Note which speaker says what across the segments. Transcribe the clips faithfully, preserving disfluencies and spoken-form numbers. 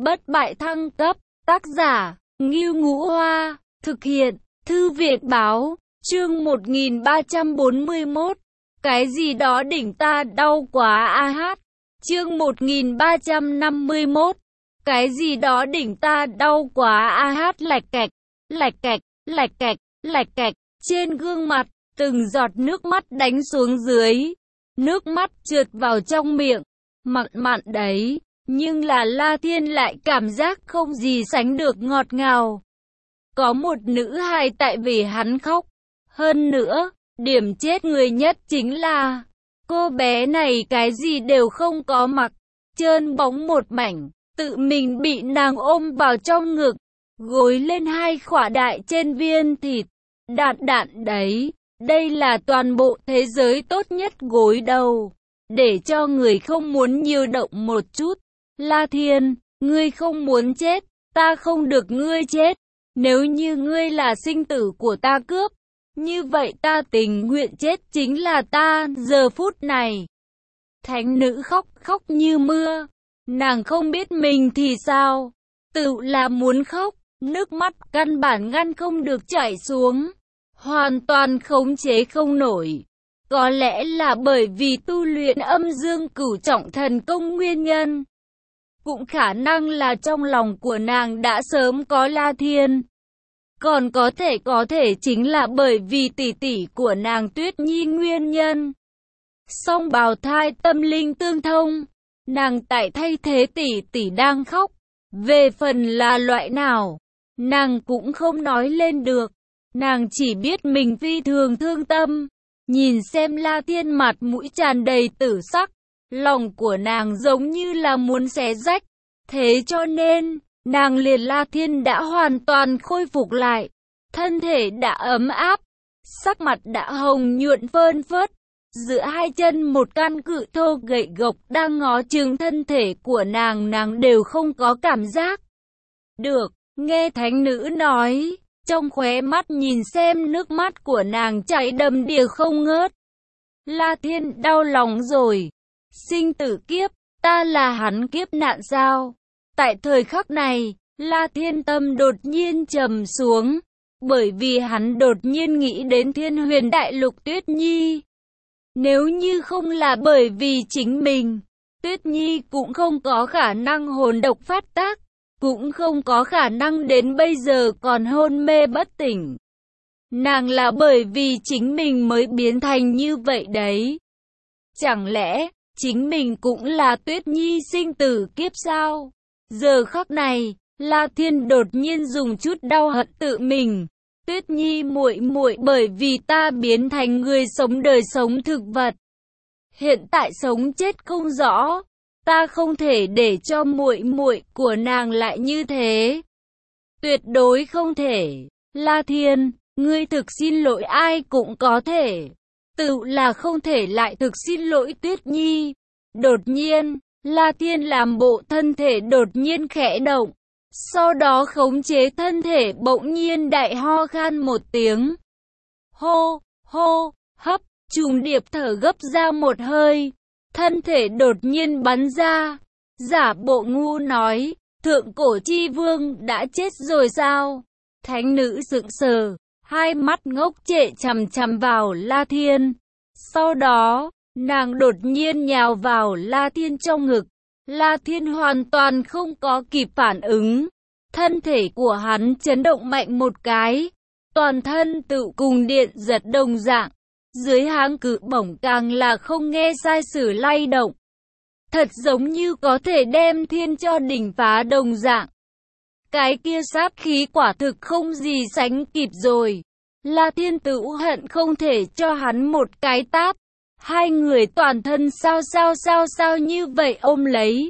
Speaker 1: Bất bại thăng cấp, tác giả, Ngưu Ngũ Hoa, thực hiện, Thư viện báo, chương một nghìn ba trăm bốn mươi mốt, cái gì đó đỉnh ta đau quá a hát, chương một nghìn ba trăm năm mươi mốt, cái gì đó đỉnh ta đau quá a hát lạch cạch, lạch cạch, lạch cạch, lạch cạch, trên gương mặt, từng giọt nước mắt đánh xuống dưới, nước mắt trượt vào trong miệng, mặn mặn đấy. Nhưng là La Thiên lại cảm giác không gì sánh được ngọt ngào. Có một nữ hài tại vì hắn khóc. Hơn nữa, điểm chết người nhất chính là cô bé này cái gì đều không có mặc, trơn bóng một mảnh, tự mình bị nàng ôm vào trong ngực, gối lên hai khỏa đại trên viên thịt. Đạn đạn đấy, đây là toàn bộ thế giới tốt nhất gối đầu, để cho người không muốn nhiều động một chút. La Thiên, ngươi không muốn chết, ta không được ngươi chết. Nếu như ngươi là sinh tử của ta cướp, như vậy ta tình nguyện chết chính là ta giờ phút này. Thánh nữ khóc khóc như mưa, nàng không biết mình thì sao, tự là muốn khóc, nước mắt căn bản ngăn không được chảy xuống, hoàn toàn khống chế không nổi. Có lẽ là bởi vì tu luyện âm dương cửu trọng thần công nguyên nhân. Cũng khả năng là trong lòng của nàng đã sớm có La Thiên. Còn có thể có thể chính là bởi vì tỷ tỷ của nàng Tuyết Nhi nguyên nhân. Song bào thai tâm linh tương thông, nàng tại thay thế tỷ tỷ đang khóc. Về phần là loại nào, nàng cũng không nói lên được. Nàng chỉ biết mình phi thường thương tâm. Nhìn xem La Thiên mặt mũi tràn đầy tử sắc. Lòng của nàng giống như là muốn xé rách. Thế cho nên, nàng liền La Thiên đã hoàn toàn khôi phục lại. Thân thể đã ấm áp, sắc mặt đã hồng nhuận phơn phớt. Giữa hai chân một căn cự thô gậy gộc đang ngó chừng thân thể của nàng, nàng đều không có cảm giác. Được, nghe thánh nữ nói, trong khóe mắt nhìn xem nước mắt của nàng chảy đầm đìa không ngớt. La Thiên đau lòng rồi. Sinh tử kiếp, ta là hắn kiếp nạn sao? Tại thời khắc này, La Thiên tâm đột nhiên trầm xuống, bởi vì hắn đột nhiên nghĩ đến Thiên Huyền Đại Lục Tuyết Nhi. Nếu như không là bởi vì chính mình, Tuyết Nhi cũng không có khả năng hồn độc phát tác, cũng không có khả năng đến bây giờ còn hôn mê bất tỉnh. Nàng là bởi vì chính mình mới biến thành như vậy đấy. Chẳng lẽ chính mình cũng là Tuyết Nhi sinh tử kiếp sao? Giờ khắc này, La Thiên đột nhiên dùng chút đau hận tự mình. Tuyết Nhi muội muội, bởi vì ta biến thành người sống đời sống thực vật. Hiện tại sống chết không rõ, ta không thể để cho muội muội của nàng lại như thế. Tuyệt đối không thể. La Thiên, ngươi thực xin lỗi ai cũng có thể. Tự là không thể lại thực xin lỗi Tuyết Nhi. Đột nhiên, La Thiên làm bộ thân thể đột nhiên khẽ động. Sau đó khống chế thân thể bỗng nhiên đại ho khan một tiếng. Hô, hô, hấp, trùng điệp thở gấp ra một hơi. Thân thể đột nhiên bắn ra. Giả bộ ngu nói, thượng cổ chi vương đã chết rồi sao? Thánh nữ sững sờ, hai mắt ngốc trệ chằm chằm vào La Thiên. Sau đó, nàng đột nhiên nhào vào La Thiên trong ngực. La Thiên hoàn toàn không có kịp phản ứng. Thân thể của hắn chấn động mạnh một cái. Toàn thân tự cùng điện giật đồng dạng. Dưới háng cự bổng càng là không nghe sai sử lay động. Thật giống như có thể đem thiên cho đỉnh phá đồng dạng. Cái kia sát khí quả thực không gì sánh kịp rồi. La Thiên tự hận không thể cho hắn một cái tát. Hai người toàn thân sao sao sao sao như vậy ôm lấy.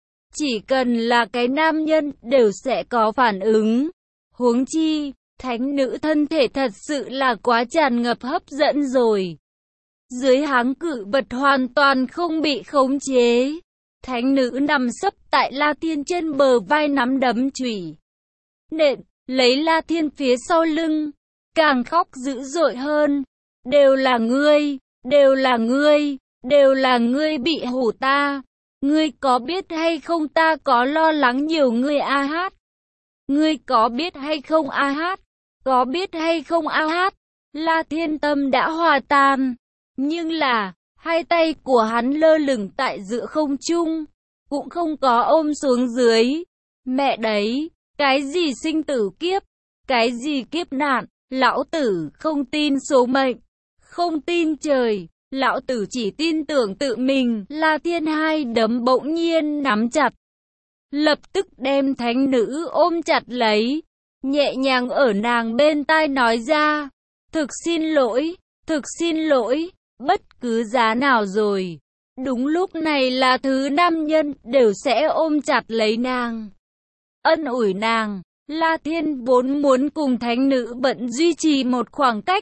Speaker 1: Chỉ cần là cái nam nhân đều sẽ có phản ứng. Huống chi, thánh nữ thân thể thật sự là quá tràn ngập hấp dẫn rồi. Dưới háng cự vật hoàn toàn không bị khống chế. Thánh nữ nằm sấp tại La Thiên trên bờ vai nắm đấm chủy nện, lấy La Thiên phía sau lưng. Càng khóc dữ dội hơn. Đều là ngươi, đều là ngươi, đều là ngươi bị hủ ta. Ngươi có biết hay không ta có lo lắng nhiều ngươi a hát. Ngươi có biết hay không a hát. Có biết hay không a hát. La Thiên tâm đã hòa tan. Nhưng là, hai tay của hắn lơ lửng tại giữa không trung. Cũng không có ôm xuống dưới. Mẹ đấy, cái gì sinh tử kiếp. Cái gì kiếp nạn. Lão tử không tin số mệnh. Không tin trời. Lão tử chỉ tin tưởng tự mình. La Thiên hai đấm bỗng nhiên nắm chặt. Lập tức đem thánh nữ ôm chặt lấy. Nhẹ nhàng ở nàng bên tai nói ra. Thực xin lỗi, thực xin lỗi, bất cứ giá nào rồi. Đúng lúc này là thứ nam nhân đều sẽ ôm chặt lấy nàng. Ân ủi nàng. La Thiên vốn muốn cùng thánh nữ bận duy trì một khoảng cách.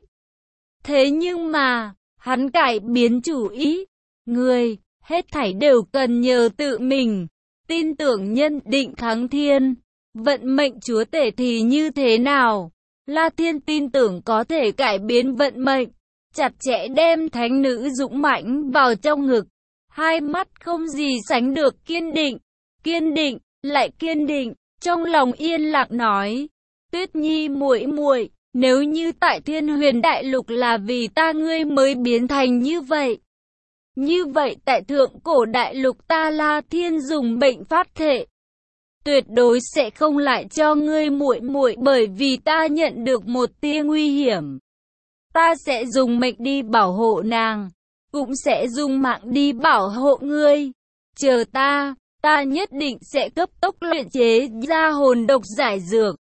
Speaker 1: Thế nhưng mà, hắn cải biến chủ ý. Người, hết thảy đều cần nhờ tự mình. Tin tưởng nhân định thắng thiên. Vận mệnh chúa tể thì như thế nào? La Thiên tin tưởng có thể cải biến vận mệnh. Chặt chẽ đem thánh nữ dũng mãnh vào trong ngực. Hai mắt không gì sánh được kiên định. Kiên định, lại kiên định. Trong lòng yên lặng nói. Tuyết Nhi muội muội, nếu như tại Thiên Huyền Đại Lục là vì ta ngươi mới biến thành như vậy. Như vậy tại Thượng Cổ Đại Lục ta La Thiên dùng bệnh phát thệ. Tuyệt đối sẽ không lại cho ngươi muội muội, bởi vì ta nhận được một tia nguy hiểm. Ta sẽ dùng mệnh đi bảo hộ nàng, cũng sẽ dùng mạng đi bảo hộ ngươi. Chờ ta, ta nhất định sẽ cấp tốc luyện chế ra hồn độc giải dược.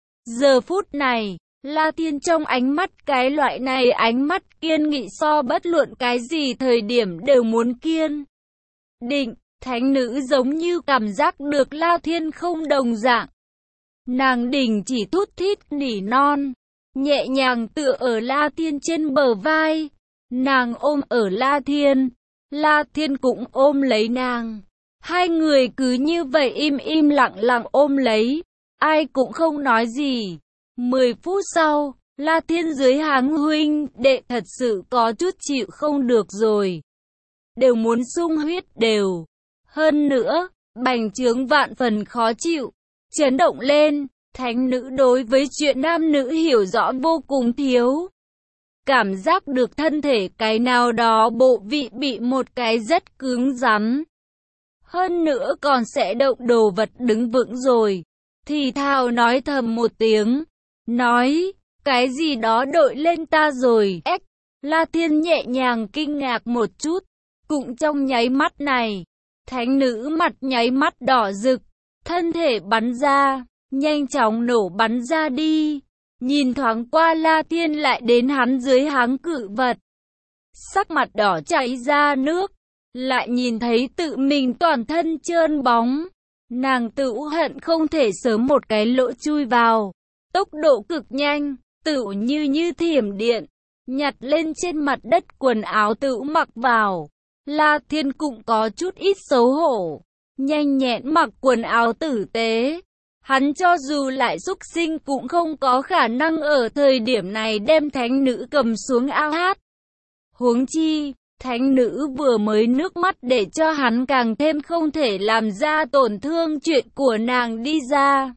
Speaker 1: Giờ phút này, La Thiên trong ánh mắt cái loại này ánh mắt kiên nghị so bất luận cái gì thời điểm đều muốn kiên định. Thánh nữ giống như cảm giác được La Thiên không đồng dạng. Nàng đình chỉ thút thít nỉ non, nhẹ nhàng tựa ở La Thiên trên bờ vai. Nàng ôm ở La Thiên, La Thiên cũng ôm lấy nàng. Hai người cứ như vậy im im lặng lặng ôm lấy, ai cũng không nói gì. Mười phút sau, La Thiên dưới háng huynh đệ thật sự có chút chịu không được rồi. Đều muốn sung huyết đều. Hơn nữa, bành trướng vạn phần khó chịu, chấn động lên. Thánh nữ đối với chuyện nam nữ hiểu rõ vô cùng thiếu. Cảm giác được thân thể cái nào đó bộ vị bị một cái rất cứng rắn. Hơn nữa còn sẽ động đồ vật đứng vững rồi. Thì thào nói thầm một tiếng. Nói, cái gì đó đội lên ta rồi. Ếch, La Thiên nhẹ nhàng kinh ngạc một chút. Cũng trong nháy mắt này, thánh nữ mặt nháy mắt đỏ rực. Thân thể bắn ra, nhanh chóng nổ bắn ra đi. Nhìn thoáng qua La Thiên lại đến hắn dưới háng cự vật. Sắc mặt đỏ chảy ra nước. Lại nhìn thấy tự mình toàn thân trơn bóng. Nàng tự hận không thể sớm một cái lỗ chui vào. Tốc độ cực nhanh, tự như như thiểm điện. Nhặt lên trên mặt đất quần áo tự mặc vào. La Thiên cũng có chút ít xấu hổ. Nhanh nhẹn mặc quần áo tử tế. Hắn cho dù lại xúc sinh cũng không có khả năng ở thời điểm này đem thánh nữ cầm xuống ao hát. Huống chi, thánh nữ vừa mới nước mắt để cho hắn càng thêm không thể làm ra tổn thương chuyện của nàng đi ra.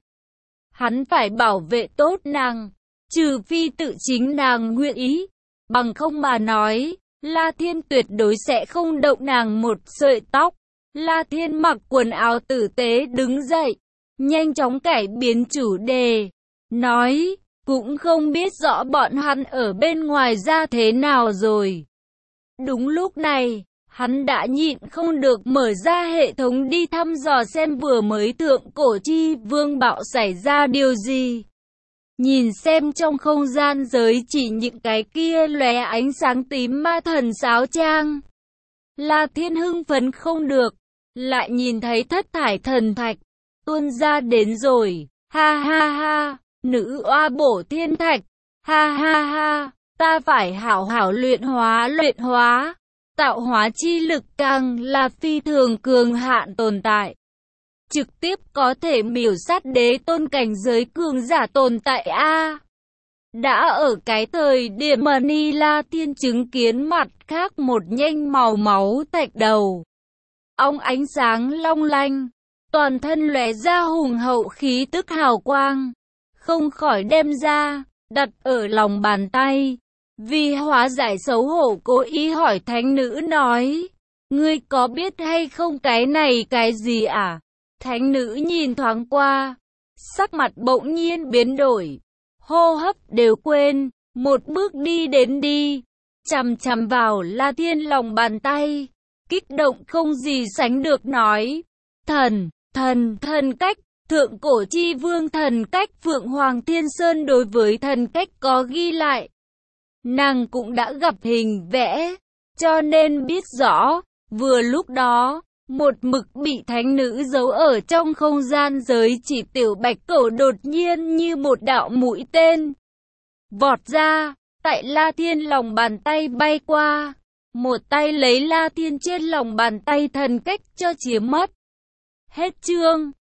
Speaker 1: Hắn phải bảo vệ tốt nàng, trừ phi tự chính nàng nguyện ý. Bằng không mà nói, La Thiên tuyệt đối sẽ không động nàng một sợi tóc. La Thiên mặc quần áo tử tế đứng dậy, nhanh chóng cải biến chủ đề, nói, cũng không biết rõ bọn hắn ở bên ngoài ra thế nào rồi. Đúng lúc này, hắn đã nhịn không được mở ra hệ thống đi thăm dò xem vừa mới Thượng Cổ Chi Vương bạo xảy ra điều gì. Nhìn xem trong không gian giới chỉ những cái kia lóe ánh sáng tím ma thần sáo trang. La Thiên hưng phấn không được, lại nhìn thấy thất thải thần thạch tuôn ra đến rồi. Ha ha ha, nữ oa bổ thiên thạch. Ha ha ha, ta phải hảo hảo luyện hóa luyện hóa. Tạo hóa chi lực càng là phi thường cường hạn tồn tại. Trực tiếp có thể miểu sát đế tôn cảnh giới cường giả tồn tại a. Đã ở cái thời điểm mà Ni La Thiên chứng kiến mặt khác một nhanh màu máu thạch đầu. óng ánh sáng long lanh, toàn thân lóe ra hùng hậu khí tức hào quang, không khỏi đem ra, đặt ở lòng bàn tay. Vì hóa giải xấu hổ cố ý hỏi thánh nữ nói, ngươi có biết hay không cái này cái gì à? Thánh nữ nhìn thoáng qua, sắc mặt bỗng nhiên biến đổi, hô hấp đều quên, một bước đi đến đi, chằm chằm vào La Thiên lòng bàn tay, kích động không gì sánh được nói, thần, thần, thần cách, thượng cổ chi vương thần cách Phượng Hoàng Thiên Sơn đối với thần cách có ghi lại. Nàng cũng đã gặp hình vẽ, cho nên biết rõ, vừa lúc đó, một mực bị thánh nữ giấu ở trong không gian giới chỉ tiểu bạch cổ đột nhiên như một đạo mũi tên. Vọt ra, tại La Thiên lòng bàn tay bay qua, một tay lấy La Thiên trên lòng bàn tay thần cách cho chiếm mất. Hết chương.